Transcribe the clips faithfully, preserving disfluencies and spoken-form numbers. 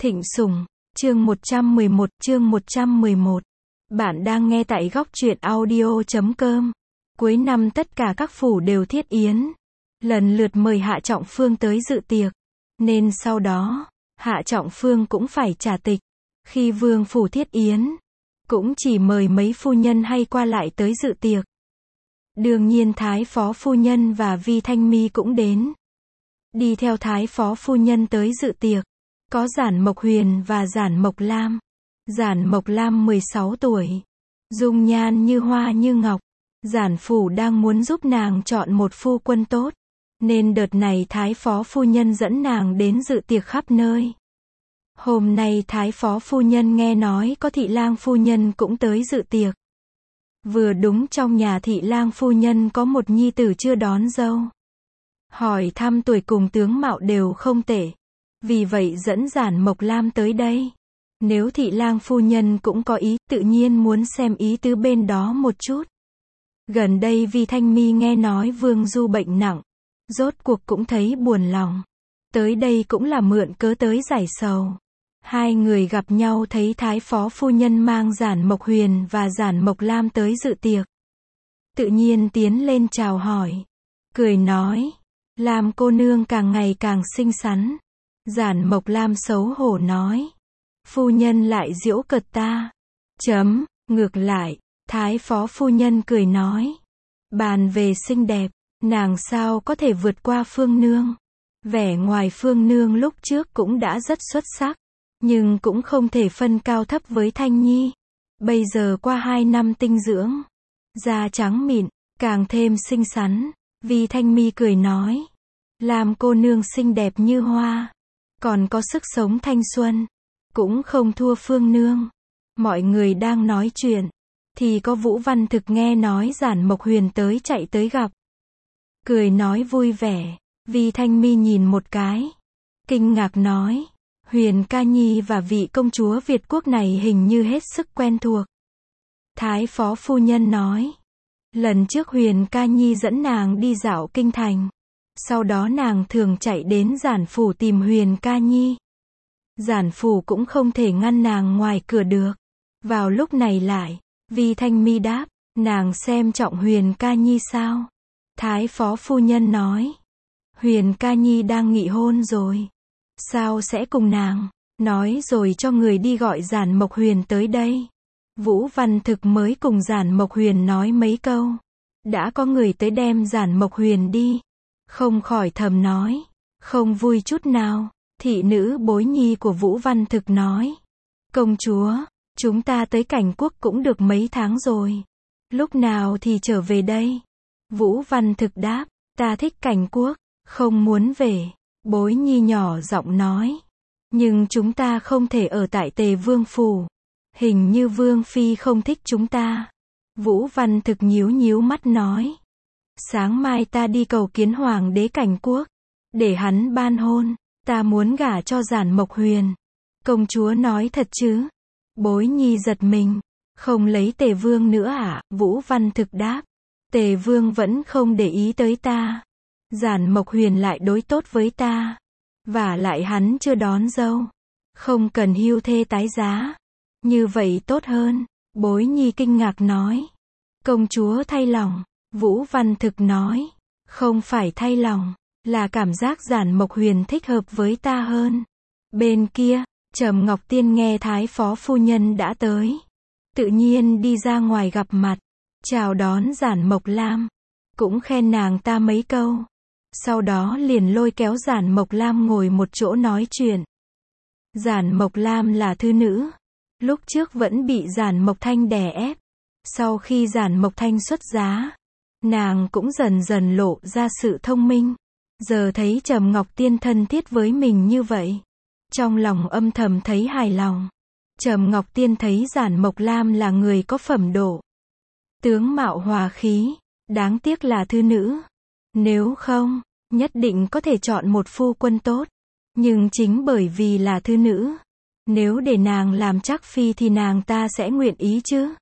Thịnh Sủng, chương một trăm mười một, chương một trăm mười một. Bạn đang nghe tại góc truyện audio chấm com. Cuối năm tất cả các phủ đều thiết yến. Lần lượt mời Hạ Trọng Phương tới dự tiệc. Nên sau đó, Hạ Trọng Phương cũng phải trả tịch. Khi vương phủ thiết yến, cũng chỉ mời mấy phu nhân hay qua lại tới dự tiệc. Đương nhiên Thái Phó Phu Nhân và Vi Thanh Mi cũng đến. Đi theo Thái Phó Phu Nhân tới dự tiệc, có Giản Mộc Huyền và Giản Mộc Lam. Giản Mộc Lam mười sáu tuổi, dung nhan như hoa như ngọc. Giản phủ đang muốn giúp nàng chọn một phu quân tốt, nên đợt này Thái Phó Phu Nhân dẫn nàng đến dự tiệc khắp nơi. Hôm nay Thái Phó Phu Nhân nghe nói có Thị Lang Phu Nhân cũng tới dự tiệc. Vừa đúng trong nhà Thị Lang Phu Nhân có một nhi tử chưa đón dâu. Hỏi thăm tuổi cùng tướng mạo đều không tệ. Vì vậy dẫn Giản Mộc Lam tới đây. Nếu Thị Lang Phu Nhân cũng có ý, tự nhiên muốn xem ý tứ bên đó một chút. Gần đây Vi Thanh Mi nghe nói Vương Du bệnh nặng, rốt cuộc cũng thấy buồn lòng. Tới đây cũng là mượn cớ tới giải sầu. Hai người gặp nhau thấy Thái Phó Phu Nhân mang Giản Mộc Huyền và Giản Mộc Lam tới dự tiệc. Tự nhiên tiến lên chào hỏi. Cười nói, Lam cô nương càng ngày càng xinh xắn. Giản Mộc Lam xấu hổ nói, phu nhân lại giễu cợt ta. Chấm, ngược lại, Thái Phó Phu Nhân cười nói, bàn về xinh đẹp, nàng sao có thể vượt qua Phương Nương. Vẻ ngoài Phương Nương lúc trước cũng đã rất xuất sắc, nhưng cũng không thể phân cao thấp với Thanh Nhi. Bây giờ qua hai năm tinh dưỡng, da trắng mịn, càng thêm xinh xắn. Vi Thanh Mi cười nói, Lam cô nương xinh đẹp như hoa, còn có sức sống thanh xuân, cũng không thua Phương Nương. Mọi người đang nói chuyện, thì có Vũ Văn Thực nghe nói Giản Mộc Huyền tới chạy tới gặp. Cười nói vui vẻ. Vi Thanh Mi nhìn một cái, kinh ngạc nói, Huyền ca nhi và vị công chúa Việt quốc này hình như hết sức quen thuộc. Thái Phó Phu Nhân nói, lần trước Huyền ca nhi dẫn nàng đi dạo kinh thành. Sau đó nàng thường chạy đến Giản phủ tìm Huyền ca nhi. Giản phủ cũng không thể ngăn nàng ngoài cửa được. Vào lúc này lại, Vi Thanh Mi đáp, nàng xem trọng Huyền ca nhi sao? Thái Phó Phu Nhân nói, Huyền ca nhi đang nghị hôn rồi. Sao sẽ cùng nàng? Nói rồi cho người đi gọi Giản Mộc Huyền tới đây. Vũ Văn Thực mới cùng Giản Mộc Huyền nói mấy câu. Đã có người tới đem Giản Mộc Huyền đi. Không khỏi thầm nói, không vui chút nào. Thị nữ bối nhi của Vũ Văn Thực nói, công chúa, chúng ta tới Cảnh Quốc cũng được mấy tháng rồi. Lúc nào thì trở về đây? Vũ Văn Thực đáp, ta thích Cảnh Quốc, không muốn về. Bối nhi nhỏ giọng nói, nhưng chúng ta không thể ở tại Tề Vương phủ. Hình như Vương Phi không thích chúng ta. Vũ Văn Thực nhíu nhíu mắt nói, sáng mai ta đi cầu kiến Hoàng đế Cảnh Quốc, để hắn ban hôn. Ta muốn gả cho Giản Mộc Huyền. Công chúa nói thật chứ? Bối nhi giật mình. Không lấy Tề Vương nữa à? Vũ Văn Thực đáp, Tề Vương vẫn không để ý tới ta. Giản Mộc Huyền lại đối tốt với ta. Và lại hắn chưa đón dâu. Không cần hưu thê tái giá. Như vậy tốt hơn. Bối nhi kinh ngạc nói, công chúa thay lòng. Vũ Văn Thực nói, không phải thay lòng, là cảm giác Giản Mộc Huyền thích hợp với ta hơn. Bên kia, Trầm Ngọc Tiên nghe Thái Phó Phu Nhân đã tới. Tự nhiên đi ra ngoài gặp mặt, chào đón Giản Mộc Lam, cũng khen nàng ta mấy câu. Sau đó liền lôi kéo Giản Mộc Lam ngồi một chỗ nói chuyện. Giản Mộc Lam là thư nữ. Lúc trước vẫn bị Giản Mộc Thanh đè ép. Sau khi Giản Mộc Thanh xuất giá, nàng cũng dần dần lộ ra sự thông minh. Giờ thấy Trầm Ngọc Tiên thân thiết với mình như vậy, trong lòng âm thầm thấy hài lòng. Trầm Ngọc Tiên thấy Giản Mộc Lam là người có phẩm độ, tướng mạo hòa khí, đáng tiếc là thư nữ. Nếu không, nhất định có thể chọn một phu quân tốt. Nhưng chính bởi vì là thư nữ, nếu để nàng làm trắc phi thì nàng ta sẽ nguyện ý chứ.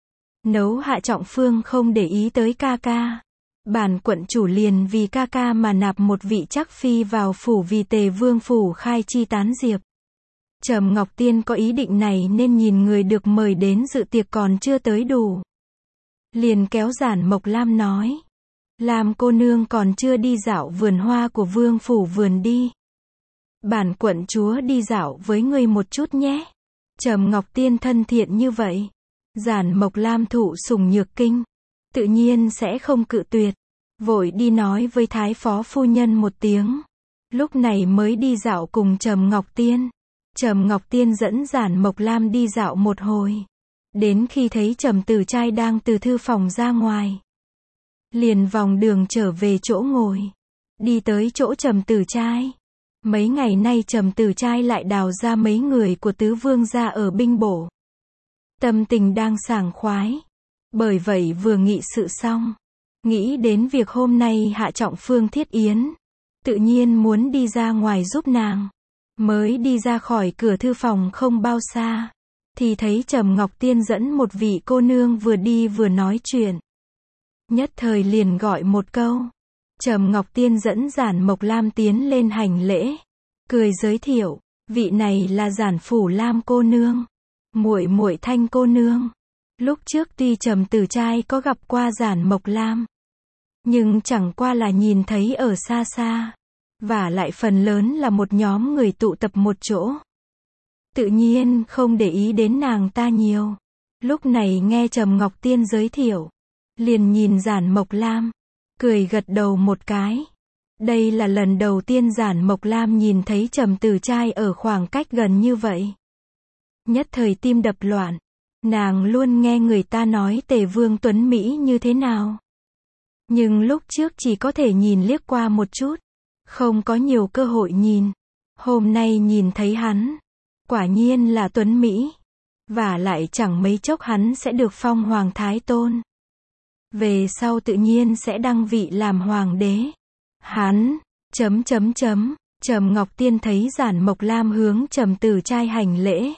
Nấu Hạ Trọng Phương không để ý tới ca ca. Bản quận chủ liền vì ca ca mà nạp một vị trắc phi vào phủ vì Tề Vương phủ khai chi tán diệp. Trầm Ngọc Tiên có ý định này nên nhìn người được mời đến dự tiệc còn chưa tới đủ. Liền kéo Giản Mộc Lam nói. Lam cô nương còn chưa đi dạo vườn hoa của vương phủ vườn đi. Bản quận chúa đi dạo với người một chút nhé. Trầm Ngọc Tiên thân thiện như vậy. Giản Mộc Lam thụ sủng nhược kinh. Tự nhiên sẽ không cự tuyệt. Vội đi nói với thái phó phu nhân một tiếng. Lúc này mới đi dạo cùng Trầm Ngọc Tiên. Trầm Ngọc Tiên dẫn Giản Mộc Lam đi dạo một hồi. Đến khi thấy Trầm Tử Trai đang từ thư phòng ra ngoài. Liền vòng đường trở về chỗ ngồi. Đi tới chỗ Trầm Tử Trai. Mấy ngày nay Trầm Tử Trai lại đào ra mấy người của tứ vương gia ở binh bổ. Tâm tình đang sảng khoái. Bởi vậy vừa nghị sự xong. Nghĩ đến việc hôm nay hạ trọng phương thiết yến. Tự nhiên muốn đi ra ngoài giúp nàng. Mới đi ra khỏi cửa thư phòng không bao xa. Thì thấy Trầm Ngọc Tiên dẫn một vị cô nương vừa đi vừa nói chuyện. Nhất thời liền gọi một câu. Trầm Ngọc Tiên dẫn Giản Mộc Lam tiến lên hành lễ. Cười giới thiệu. Vị này là Giản Phủ Lam cô nương. Muội muội Thanh cô nương. Lúc trước tuy Trầm Tử Trai có gặp qua Giản Mộc Lam. Nhưng chẳng qua là nhìn thấy ở xa xa. Và lại phần lớn là một nhóm người tụ tập một chỗ. Tự nhiên không để ý đến nàng ta nhiều. Lúc này nghe Trầm Ngọc Tiên giới thiệu. Liền nhìn Giản Mộc Lam. Cười gật đầu một cái. Đây là lần đầu tiên Giản Mộc Lam nhìn thấy Trầm Tử Trai ở khoảng cách gần như vậy. Nhất thời tim đập loạn. Nàng luôn nghe người ta nói Tề Vương tuấn Mỹ như thế nào. Nhưng lúc trước chỉ có thể nhìn liếc qua một chút. Không có nhiều cơ hội nhìn. Hôm nay nhìn thấy hắn. Quả nhiên là tuấn Mỹ. Và lại chẳng mấy chốc hắn sẽ được phong hoàng thái tôn. Về sau tự nhiên sẽ đăng vị làm hoàng đế. Hắn, chấm chấm chấm, Trầm Ngọc Tiên thấy Giản Mộc Lam hướng Trầm Tử Trai hành lễ.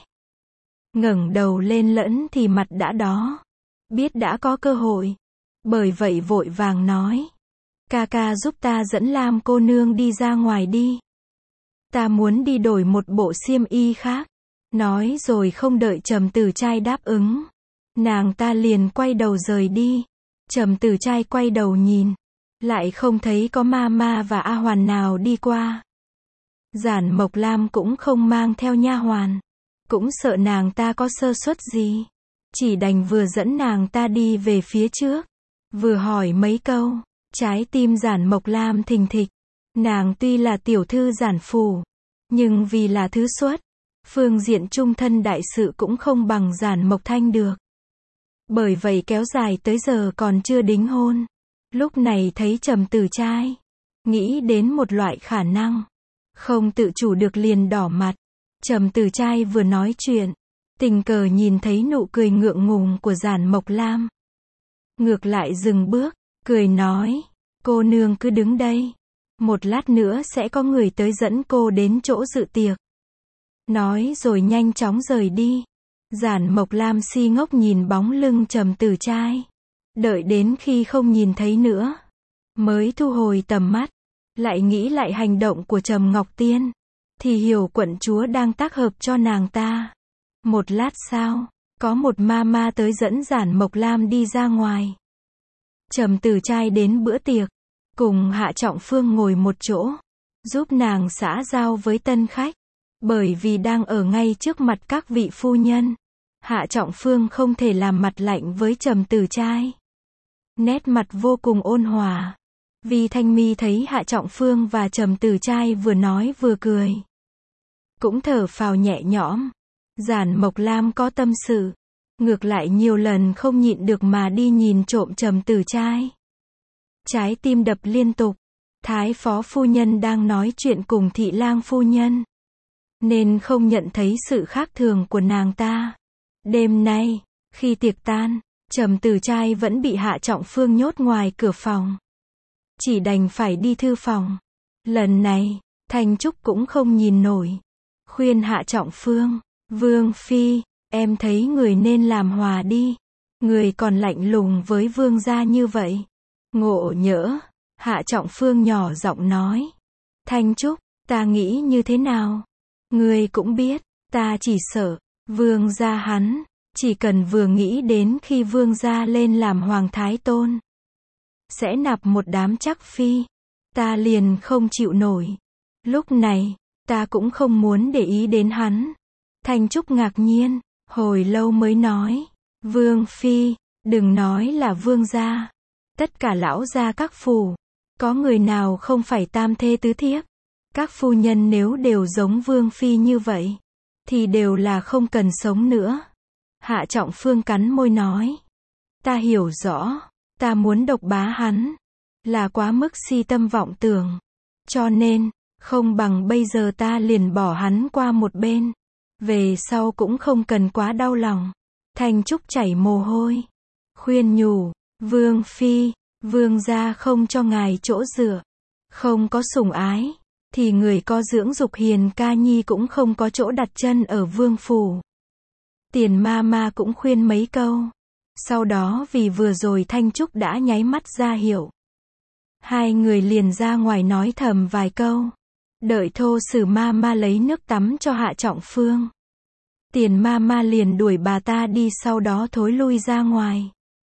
Ngẩng đầu lên lẫn thì mặt đã đó. Biết đã có cơ hội. Bởi vậy vội vàng nói. Ca ca giúp ta dẫn Lam cô nương đi ra ngoài đi. Ta muốn đi đổi một bộ xiêm y khác. Nói rồi không đợi Trầm Tử Trai đáp ứng. Nàng ta liền quay đầu rời đi. Trầm Tử Trai quay đầu nhìn. Lại không thấy có ma ma và A Hoàn nào đi qua. Giản Mộc Lam cũng không mang theo nha hoàn. Cũng sợ nàng ta có sơ suất gì. Chỉ đành vừa dẫn nàng ta đi về phía trước. Vừa hỏi mấy câu. Trái tim Giản Mộc Lam thình thịch. Nàng tuy là tiểu thư Giản phủ. Nhưng vì là thứ xuất. Phương diện trung thân đại sự cũng không bằng Giản Mộc Thanh được. Bởi vậy kéo dài tới giờ còn chưa đính hôn. Lúc này thấy Trầm Tử Trai. Nghĩ đến một loại khả năng. Không tự chủ được liền đỏ mặt. Trầm Tử Trai vừa nói chuyện. Tình cờ nhìn thấy nụ cười ngượng ngùng của Giản Mộc Lam. Ngược lại dừng bước. Cười nói. Cô nương cứ đứng đây. Một lát nữa sẽ có người tới dẫn cô đến chỗ dự tiệc. Nói rồi nhanh chóng rời đi. Giản Mộc Lam si ngốc nhìn bóng lưng Trầm Tử Trai. Đợi đến khi không nhìn thấy nữa. Mới thu hồi tầm mắt. Lại nghĩ lại hành động của Trầm Ngọc Tiên. Thì hiểu quận chúa đang tác hợp cho nàng ta. Một lát sau. Có một ma ma tới dẫn Giản Mộc Lam đi ra ngoài. Trầm Tử Trai đến bữa tiệc. Cùng Hạ Trọng Phương ngồi một chỗ. Giúp nàng xã giao với tân khách. Bởi vì đang ở ngay trước mặt các vị phu nhân. Hạ Trọng Phương không thể làm mặt lạnh với Trầm Tử Trai. Nét mặt vô cùng ôn hòa. Vi Thanh Mi thấy Hạ Trọng Phương và Trầm Tử Trai vừa nói vừa cười. Cũng thở phào nhẹ nhõm. Giản Mộc Lam có tâm sự. Ngược lại nhiều lần không nhịn được mà đi nhìn trộm Trầm Tử Trai. Trái tim đập liên tục. Thái phó phu nhân đang nói chuyện cùng thị lang phu nhân. Nên không nhận thấy sự khác thường của nàng ta. Đêm nay, khi tiệc tan, Trầm Tử Trai vẫn bị Hạ Trọng Phương nhốt ngoài cửa phòng. Chỉ đành phải đi thư phòng. Lần này, Thanh Trúc cũng không nhìn nổi. Khuyên Hạ Trọng Phương, Vương Phi, em thấy người nên làm hòa đi. Người còn lạnh lùng với vương gia như vậy. Ngộ nhỡ, Hạ Trọng Phương nhỏ giọng nói. Thanh Trúc, ta nghĩ như thế nào? Người cũng biết, Ta chỉ sợ, vương gia hắn, chỉ cần vừa nghĩ đến khi vương gia lên làm hoàng thái tôn, sẽ nạp một đám chắc phi, ta liền không chịu nổi. Lúc này, ta cũng không muốn để ý đến hắn. Thanh Trúc ngạc nhiên, hồi lâu mới nói, vương phi, đừng nói là vương gia, tất cả lão gia các phủ, có người nào không phải tam thê tứ thiếp? Các phu nhân nếu đều giống vương phi như vậy, thì đều là không cần sống nữa. Hạ Trọng Phương cắn môi nói, ta hiểu rõ, ta muốn độc bá hắn, là quá mức si tâm vọng tưởng, cho nên, không bằng bây giờ ta liền bỏ hắn qua một bên, về sau cũng không cần quá đau lòng. Thanh Trúc chảy mồ hôi, khuyên nhủ, vương phi, vương gia không cho ngài chỗ dựa, không có sủng ái, thì người có dưỡng dục hiền ca nhi cũng không có chỗ đặt chân ở vương phủ. Tiền ma ma cũng khuyên mấy câu, sau đó vì vừa rồi Thanh Trúc đã nháy mắt ra hiệu, hai người liền ra ngoài nói thầm vài câu, đợi Thô Sử ma ma lấy nước tắm cho Hạ Trọng Phương. Tiền ma ma liền đuổi bà ta đi, sau đó thối lui ra ngoài,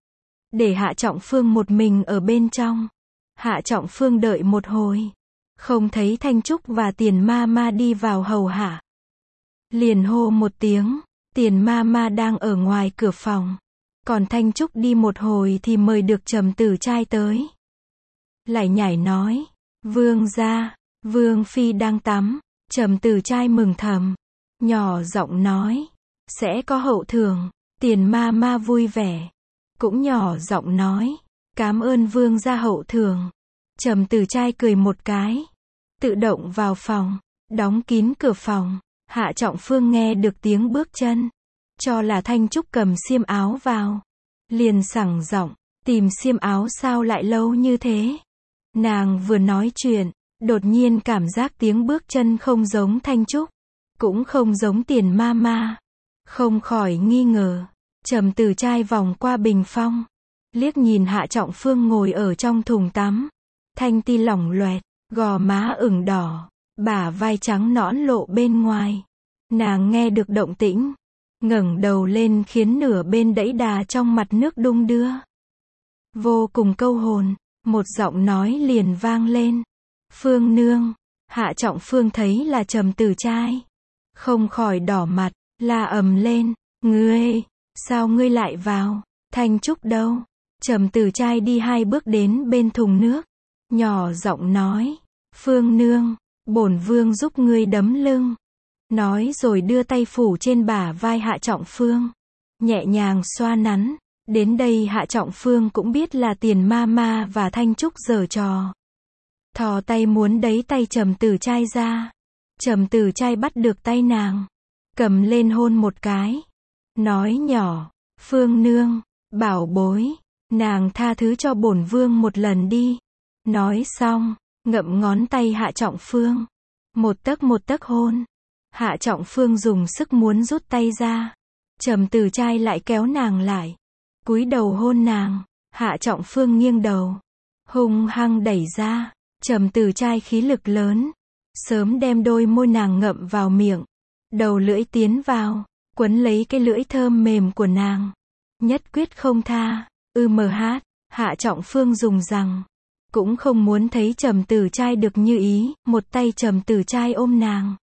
để Hạ Trọng Phương một mình ở bên trong. Hạ Trọng Phương đợi một hồi, không thấy Thanh Trúc và Tiền ma ma đi vào hầu hạ, liền hô một tiếng, Tiền ma ma đang ở ngoài cửa phòng, còn Thanh Trúc đi một hồi thì mời được Trầm Tử Trai tới. Lại nhảy nói, vương gia, vương phi đang tắm. Trầm Tử Trai mừng thầm, nhỏ giọng nói, sẽ có hậu thưởng. Tiền ma ma vui vẻ, cũng nhỏ giọng nói, cảm ơn vương gia hậu thưởng. Trầm Tử Trai cười một cái, tự động vào phòng, đóng kín cửa phòng. Hạ Trọng Phương nghe được tiếng bước chân, cho là Thanh Trúc cầm xiêm áo vào, liền sẳng giọng, tìm xiêm áo sao lại lâu như thế? Nàng vừa nói chuyện, đột nhiên cảm giác tiếng bước chân không giống Thanh Trúc, cũng không giống Tiền ma ma, không khỏi nghi ngờ. Trầm Tử Trai vòng qua bình phong, liếc nhìn Hạ Trọng Phương ngồi ở trong thùng tắm, thanh ti lỏng loẹt, gò má ửng đỏ, bả vai trắng nõn lộ bên ngoài. Nàng nghe được động tĩnh, ngẩng đầu lên khiến nửa bên đẫy đà trong mặt nước đung đưa. Vô cùng câu hồn, một giọng nói liền vang lên, Phương nương. Hạ Trọng Phương thấy là Trầm Tử Trai, không khỏi đỏ mặt, la ầm lên, ngươi, sao ngươi lại vào? Thanh Trúc đâu? Trầm Tử Trai đi hai bước đến bên thùng nước, nhỏ giọng nói, Phương nương, bổn vương giúp ngươi đấm lưng. Nói rồi đưa tay phủ trên bả vai Hạ Trọng Phương, nhẹ nhàng xoa nắn. Đến đây Hạ Trọng Phương cũng biết là Tiền ma ma và Thanh Trúc giở trò, thò tay muốn đẩy tay Trầm Tử Trai ra. Trầm Tử Trai bắt được tay nàng, cầm lên hôn một cái, nói nhỏ, Phương nương, bảo bối, nàng tha thứ cho bổn vương một lần đi. Nói xong, ngậm ngón tay Hạ Trọng Phương, một tấc một tấc hôn. Hạ Trọng Phương dùng sức muốn rút tay ra, Trầm Tử Trai lại kéo nàng lại, cúi đầu hôn nàng. Hạ Trọng Phương nghiêng đầu, hung hăng đẩy ra. Trầm Tử Trai khí lực lớn, sớm đem đôi môi nàng ngậm vào miệng, đầu lưỡi tiến vào, quấn lấy cái lưỡi thơm mềm của nàng, nhất quyết không tha. Ư mờ hát, Hạ Trọng Phương dùng rằng, cũng không muốn thấy Trầm Tử Trai được như ý. Một tay Trầm Tử Trai ôm nàng,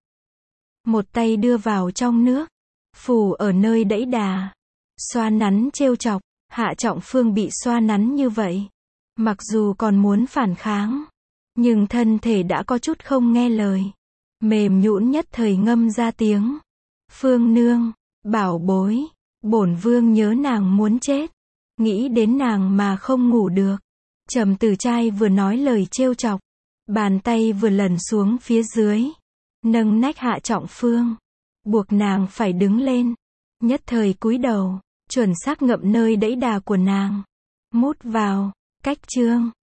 một tay đưa vào trong nước, phủ ở nơi đẫy đà, xoa nắn trêu chọc. Hạ Trọng Phương bị xoa nắn như vậy, mặc dù còn muốn phản kháng, nhưng thân thể đã có chút không nghe lời, mềm nhũn nhất thời ngâm ra tiếng, Phương nương, bảo bối, bổn vương nhớ nàng muốn chết, nghĩ đến nàng mà không ngủ được. Trầm Tử Trai vừa nói lời trêu chọc, bàn tay vừa lần xuống phía dưới, nâng nách Hạ Trọng Phương, buộc nàng phải đứng lên, nhất thời cúi đầu, chuẩn xác ngậm nơi đẫy đà của nàng, mút vào. Cách chương